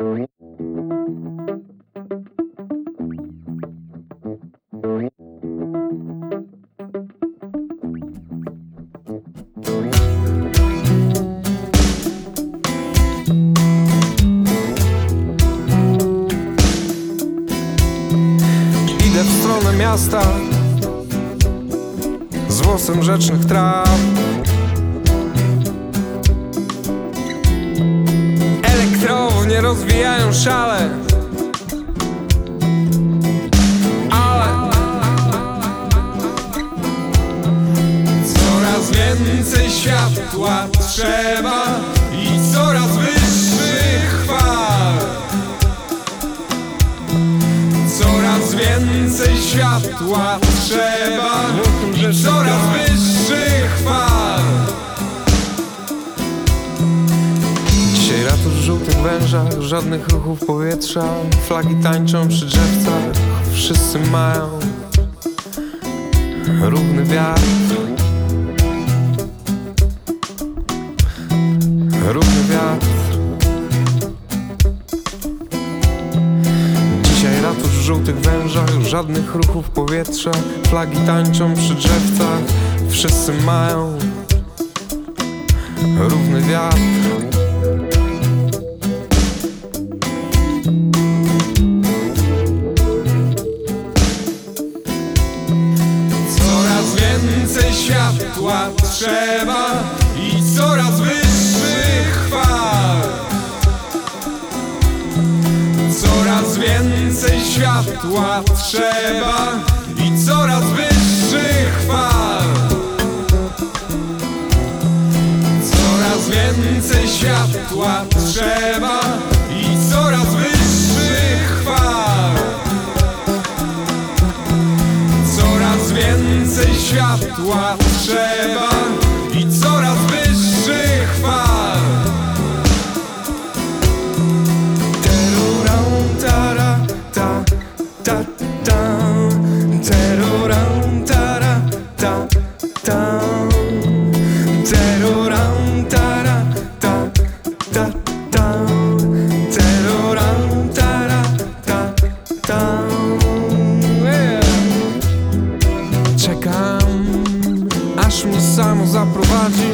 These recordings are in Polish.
Idę w stronę miasta z włosem rzecznych traw. Elektrownie rozwijają szale, ale coraz więcej światła trzeba i coraz wyższych fal. Coraz więcej światła trzeba i coraz wyższych fal. Dzisiaj ratusz w żółtych wężach, żadnych ruchów powietrza. Flagi tańczą przy drzewcach, wszyscy mają równy wiatr. Równy wiatr. Dzisiaj ratusz w żółtych wężach, żadnych ruchów powietrza. Flagi tańczą przy drzewcach, wszyscy mają równy wiatr. Coraz więcej światła trzeba i coraz wyższych fal. Coraz więcej światła trzeba i coraz wyższych fal. Coraz więcej światła trzeba i coraz wyższych fal. Coraz więcej światła trzeba i coraz wyższych fal. Czekam, aż mnie samo zaprowadzi.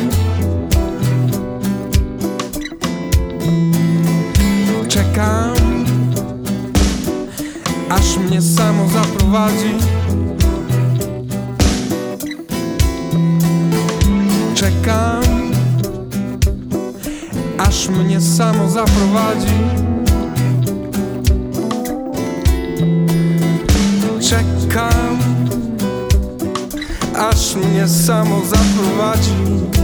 Czekam, aż mnie samo zaprowadzi. Czekam, aż mnie samo zaprowadzi. Czekam, aż mnie samo zaprowadzi.